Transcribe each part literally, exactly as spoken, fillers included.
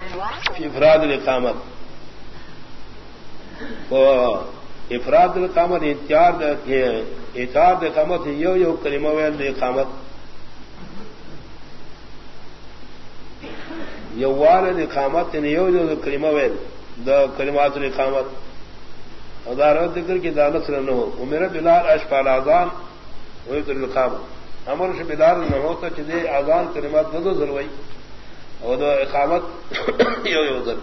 افراد الاقامت وہ افراد الاقامت اتیار اتار اقامت یو یو کلمہ ویل اقامت یو وال اقامت یو یو کلمہ ویل دا کلمات الاقامت ادار ذکر کی دانت نہ ہو میرا بلال اشفال اذان وہی تو الاقامت امر سے بلال نہ ہوتا چدے اذان کلمات دو ضروری اور دو اقامت یو یو ذل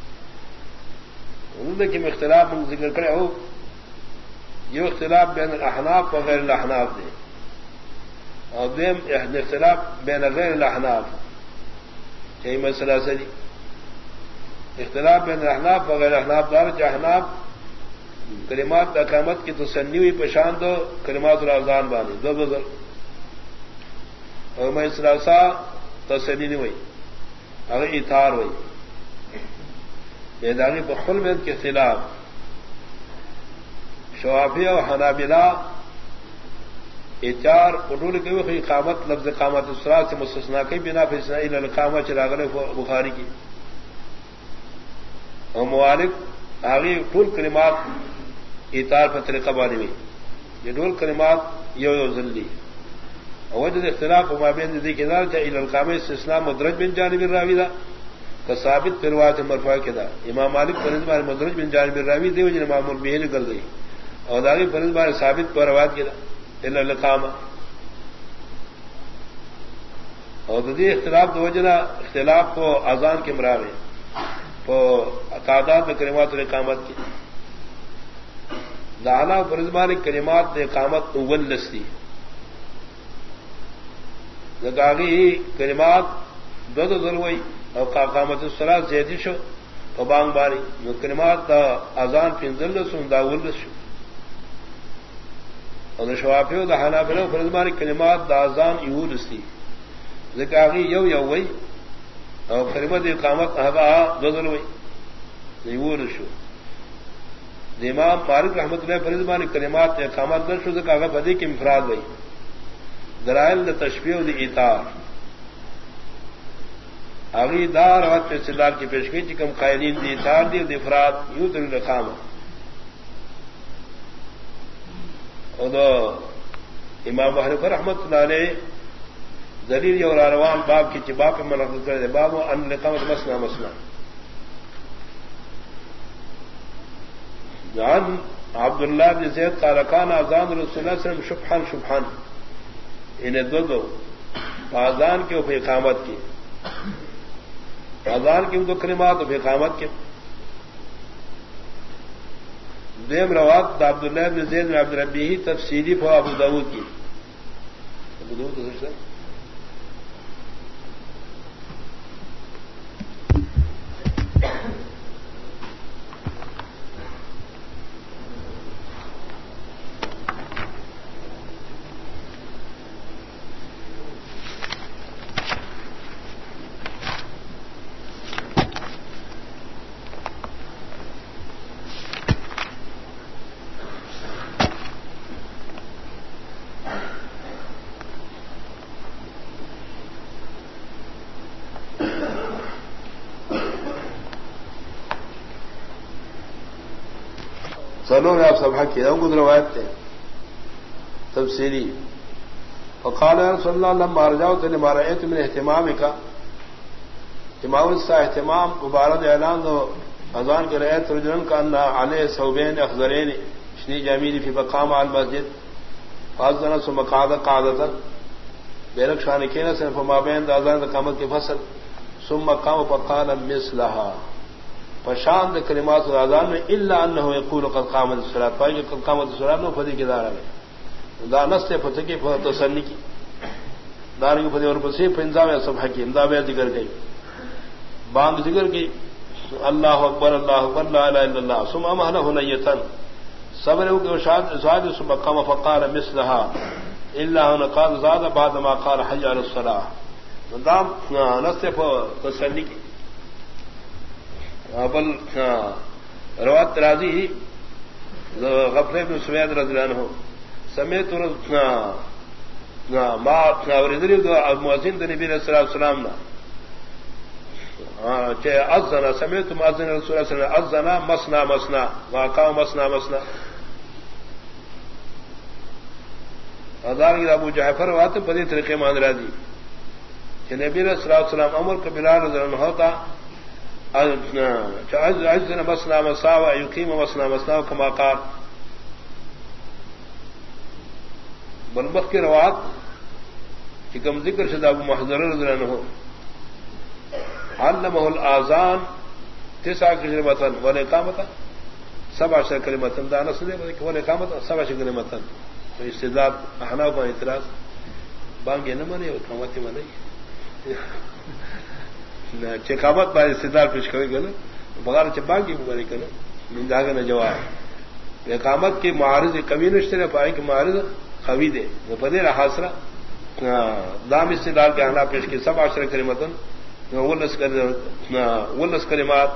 انہوں کی اختلاف ہم ذکر کرے ہو یہ اختلاف بین الاحناف و غیر الاحناف دے اور دیم اختلاف بین غیر الاحناف یہی مسئلہ سری اختلاف بین الاحناف و غیر الاحناف دار جہناف کلمات اقامت کی تسنی ہوئی پشان دو کلمات الاذان بانی دو بزر اور میں سلاسا تسنی نہیں ہوئی اگر اتار ہوئی بیدانی بخل میں کے خلاف شوافی اور حنابلہ اتار اٹول کے ہوئے اقامت لفظ اقامت اسرات سے مستثنا کی بنا فیصلہ القامہ چراغل بخاری کی اور موالک آگے ٹول کلمات اتار پر طریقہ بانی ہوئی یہ ٹول کلمات یو یو ذلی وجد اختلاف مابین ذکر چاہیے القامہ سے اسلام مدرج بن جانب الراوی دا کا ثابت پر روایت مرفوع کدا امام مالک پر نسبت مدرج بن جانب الراوی دے وجہ امام البیہقی کر گئی اور داغی پر نسبت ثابت پر روایت کدا الا القامہ اور دی اختلاف دو وجہ اختلاف کو اذان کے مراوے تو تعداد میں کلمات الاقامت کی دانا پر نسبت کلمات اقامت اول لستی لگاگی کلمات دو دو ضروری اور قامت الصلاۃ زیادی شو اور بانگ باری جو کلمات دا اذان پنزل سن داول شو اور شوافیو دا حنابلہ فرضمانی کلمات دا اذان یورستی لگاگی یو یو وی اور کلمات اقامت ہوا دو ضروری یور شو امام مالک رحمۃ اللہ فرضمانی کلمات اقامت نہ شو لگاگا فدی کی انفراد وی درائل تشبیہ دی ایثار اگلی دار وقت پہ استدلال کی پیشگی چکم قائلین دی ایثار دی دی افراد یوں در الاقامہ اور دو امام حنیفہ رحمۃ اللہ علیہ دلیل اور اروان باب کی چباب پہ منعقد کر دے باب ان الاقامۃ مسنا مسنا عن عبداللہ بن زید قال كان اذان رسول اللہ صلی اللہ علیہ وسلم شبحا شبحا انہیں دو دو آزان کے اوپر اقامت کی آزان کی دو کلمات اوپر اقامت کے دیم روات دا عبداللہ بن زید بن عبد ربی تفسیری فو ابو داود کی ابو داود تو سچتا سنوں میں آپ سب حق کیا خود روایت تھے تفسیری وقال رسول اللہ لما رجعت لما رأيت من اهتمامك امام السا اہتمام مبارد اعلان دو اذان کے رأيت رجلا كان عليه ثوبين اخضرين شنی جميل في مقام المسجد فاذن ثم قعد قعدة بيرك شان كينا سن فما بين اذان اقامت کے فصل ثم قام فقال مثلها فشان کلمات الاذان میں الا انه يقول قد قامت الصلاه پای قد قامت الصلاه نو فدی کے دار ہے دانست فتح کی تسنی کی دار کی فدی اور پسی پنجاب میں سب حکیم دا بے ذکر گئی بانگ ذکر کی اللہ اکبر اللہ اکبر لا الہ الا اللہ ثم امنه نیتا صبر کو شاد زاد ثم قام فقال مثلها الا ان قال زاد بعد ما قال حي على الصلاه دام نست تسنی کی ابل روات راضی غفلہ بن سوید رضی اللہ عنہ سمیت ما اوریدلی دو مؤذن نبی علیہ الصلوۃ والسلام نا اذن سمعت مؤذن رسول اللہ صلی اللہ علیہ وسلم اذن مسنا مسنا واقام مسنا مسنا ادار ابو جعفر وات بدی طریقے مان را دی کہ نبی صلی اللہ علیہ وسلم امر کو بلال رضی اللہ عنہ ہوتا اذن مسنا مسا ويقيم مسنا مسنا كما قال بلبخ کی روایت کہ کم ذکر شدہ ابو محذر رضی اللہ عنہ علمه الاذان تسع كلمات والاقامه سبع كلمات دانا سنے والاقامه سبع كلمات تو استدلال احناف کا اعتراض بانگے نہ منے اقامت منے نہ چقامت پر استدلال پیش کرے گا بغیر چبانگی بغیر کرے من داغ نہ جواب اقامت کی معارض قوی نشتے پائے کہ معارض قوی دے وہ بدے حاصلہ دام استدلال کے احناف پیش کی سبع كلمات ولس کلمات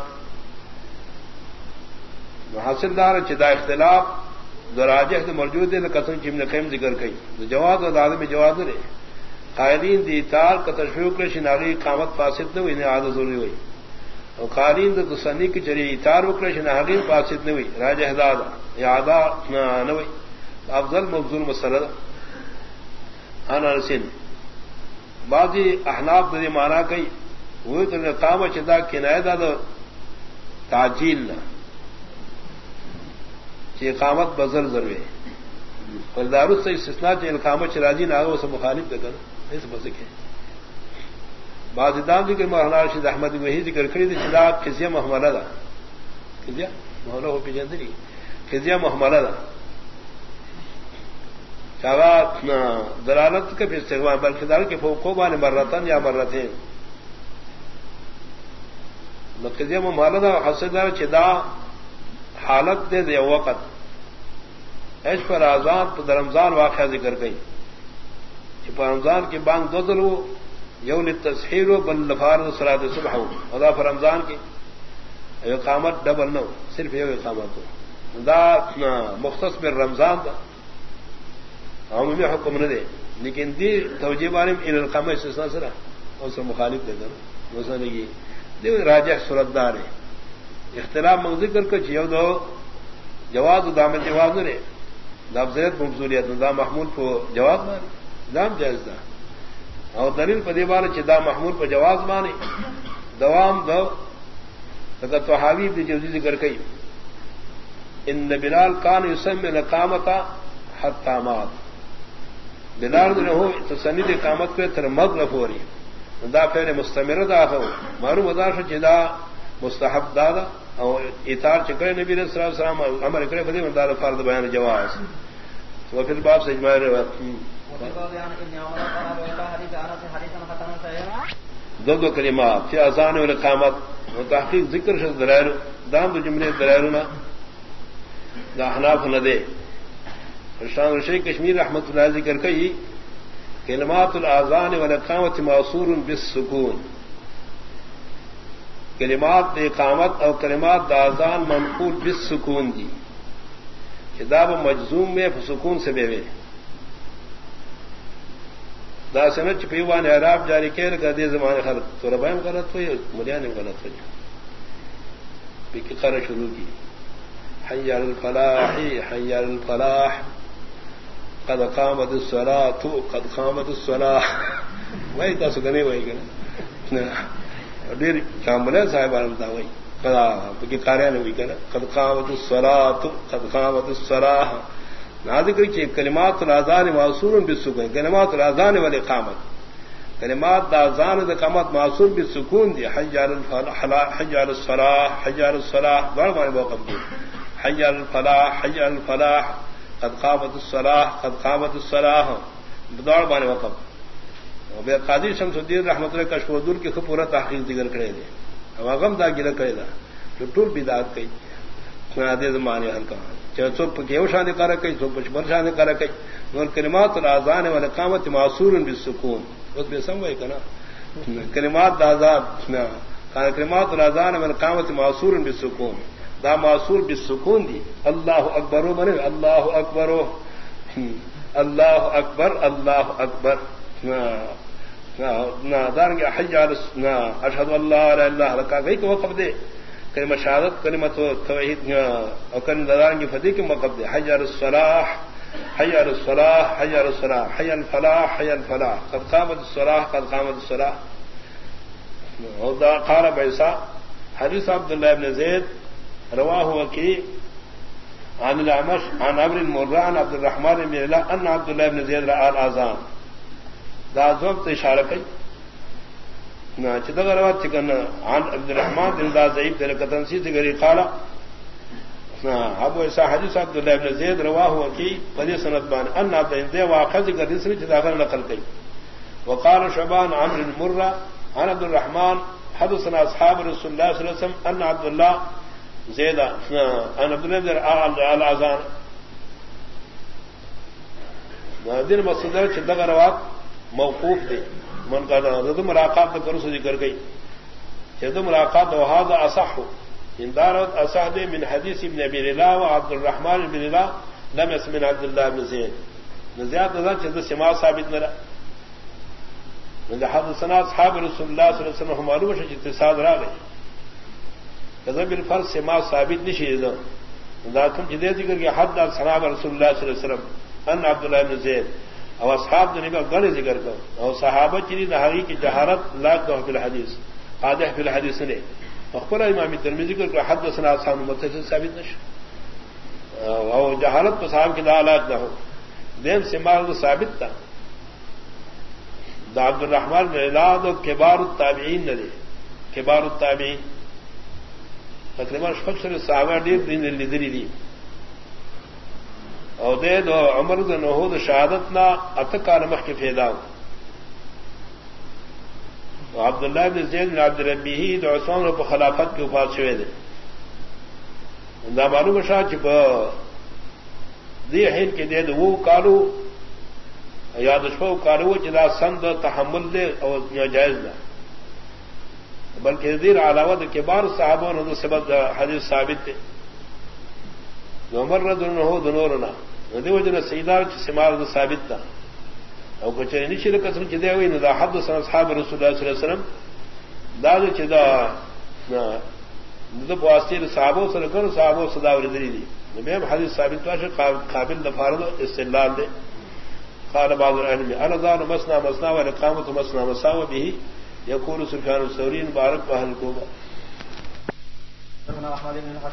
حاصل دار چدا اختلاف دراجہ موجود ہے قسم کی ابن قیم ذکر کئی جواز اور آدمی جواز رہے قائلین دی تار کا تشویق شنالی قامت فاسد نہ ہوئی انہیں عادت ضروری ہوئی اور قائلین دی تسنی کی چری تار وکر شنالی فاسد نہ ہوئی راجہ داد یا ادا نہ ہوئی افضل مبذول مسرد انا رسین بعضی احناف دی مانا کئی وہ تو کام چدا کنایہ دا تاجیل نہ کہ قامت بزر ضروری فلدار سے استثناء چ القامت راضی نہ ہو سب مخالف دے کر نہیں سمجھ سکے بعض دام ذکر مولانا رشید احمد وہی ذکر کری تھی چدا قضیہ محملہ دا قضیہ محملہ ہو پی جندری قضیہ محملہ دا چاوا دلالت کے پھر استغفار بلکہ دار کے فوقوبان مرتن یا مرتين لقضیہ محملہ دا حسدار چدا حالت دے دے وقت ایش پر آزان پر رمضان واقعہ ذکر گئی کہ پر رمضان کی بانگ دو دلو یوم التسحیر بل لفارد صلاۃ صبح ادا پر رمضان کی اقامت ڈبل نو صرف یہ اقامت ہو دا مختص میں رمضان دا عمومی حکم نہ دے لیکن دی توجیہ بارے میں ان القامہ استثناء سرا اور سے مخالف دے کر مثلا یہ دیو راجح صورت دار ہے اختلاف من ذکر کر چیو دو جواز دام جواز نے لفظیت مبذولیت دا محمول کو جواز مانے دام جائز دا اور دلیل پر دیوار چدا محمول پر جواز مانے دوام دو لگا تو حاوی بھی جوزی ذکر کئی ان بلال کان یسمع الاقامۃ حتى مات بلال نے ہو تسنید اقامت پہ تر مغرب ہو رہی دا پہلے مستمر دا ہو معلوم ادا چدا مستحب دادا اور اطاعت چکرے نبی صلی اللہ علیہ وسلم امر کرے بدی من دار فرض بیان جواز تو پھر باب سے اجماع روایت دو دو کلمات فی اذان و اقامت و تحقیق ذکر شد دلائل دام دو جملے دلائلنا دا احناف نہ دے شان شیخ کشمیر رحمۃ اللہ ذکر کئی کلمات الاذان والاقامت موصول بالسکون کلمات اقامت اور کلمات اذان منقول بالسکون دی کتاب مجزوم میں سکون سے بے دا سنت پیوان اعراب جاری کہہ لگا دے زمانے خلق تو ربائم غلط ہوئی ملیا نے غلط ہو جائے قرار شروع کی حی علی الفلاح حی علی الفلاح قد قامت الصلاة قد قامت الصلاة وہی تا سکنے وہی کرنا دیر کاملے صاحب عالم دا وہی قد قاریان ہوئی کرنا قد قامت الصلاة قد قامت الصلاة نازل کری چھے کلمات الاذان موصول بالسکون کلمات الاذان والاقامت کلمات الاذان والاقامت موصول بالسکون دی حی علی الفلاح حی علی الصلاة حی علی الصلاة بڑا معنی موقف دی حی علی الفلاح حی علی الفلاح قد قامت الصلاة قد قامت الصلاة بدار بانے وقف بے قاضی شمس الدین رحمۃ اللہ کشف الدور کی پورا تحقیق ذکر کرے دے اب غم دا گرا کرے دا تو ٹول بدعت کئی دے زمانے ہر کہا چہ چوپ کے شان کرا کئی چوپ پر شان کرا کئی اور کلمات الاذان والاقامت موصول بالسکون اس بے سمجھ کنا کلمات الاذان کلمات الاذان والاقامت موصول بالسکون دا موصول بالسکون دی اللہ اکبر من اللہ اکبر اللہ اکبر اللہ اکبر دارنگ حج علی اشهد ان لا اله الا الله رکا گئی کو وقف دے کلمہ شہادت کلمہ توحید اور کلمہ دارنگ فدی کے وقف دے حج علی الصلاح حي على الصلاة حي على الصلاة حي على الفلاح حي على الفلاح قد قامت الصلاة قد قامت الصلاة. قال بعيسى حديث عبد الله بن زيد رواه وكيع عن الأعمش عن عمرو المرة عن عبد الرحمن بن الله أن عبد الله بن زيد رأى الأذان دا وقت اشارہ کی نہ چدغ روایت چکن عن عبد الرحمن بن الله ضعيف تلقتن سی تگری قال ابو ایسا حدیث عبد الله بن زید رواه وكيع قد سند بان ان عبد الله واخذ قد سن داخل نقل کی وقال شعبان عمرو المرة عن عبد الرحمن حدثنا اصحاب رسول الله صلى الله عليه وسلم ان عبد الله زید ان عبد الله الاذان دین مصدر چدغ روایت موقوف دے من کا رد ملاقات کرو سے ذکر گئی جد ملاقات وهذا اصح اندارت اصح دے من حدیث ابن ابي ليلى وعبد الرحمن بن ليلى لم يسمع عبد الله بن زيد نزيات ذا چد سما ثابت نہ من حدثنا اصحاب رسول الله صلى الله عليه وسلم معلوم ہے اتصال را گئی کذا بالفرض سما ثابت نشی ذا ذاتم جدے ذکر کہ حد اصحاب رسول الله صلى الله عليه وسلم ان عبد الله بن زيد او اصحاب نے کا گڑ ذکر کر اور صحابہ چری نہاری کی جہارت لا کہ فی الحدیث قادح فی الحدیث نے اخبر امام ترمذی کو حدثنا اصحاب متصل ثابت نش او جہالت کو صاحب کی دالات نہ ہو دین سے مال ثابت تھا عبد الرحمن بن اولاد و کبار التابعین نے کبار التابعین تقریبا فقر صحابہ دین دین لدری دی او دے دو عمر بن نہود شہادت نہ اتکار مخ کے فیدا عبد الله بن زید بن عبد ربیہ دو عثمان کو خلافت کے وفات ہوئے دے دا معلوم شاہ چ دی ہن کے دے وہ کالو یاد شو کالو جدا سند تحمل دے او جائز نہ بلکہ دیر علاوہ کبار صحابہ نے سبب حدیث ثابت ہے عمر رضی اللہ عنہ دنورنا ندی وجنا سیدار سمار ثابت تھا او کچھ نشل قسم چدے ہوئی نہ حدث اصحاب رسول اللہ صلی اللہ علیہ وسلم داد چدا نہ واسطے صحابہ سے کر صحابہ صدا ورذری دی میں حدیث ثابت واش قابل دفارد استدلال دے قال بعض العلم انا ذان مسنا مسنا والاقامه مسنا مساو به يقول سفيان الثوري مبارك اهل الكوفه.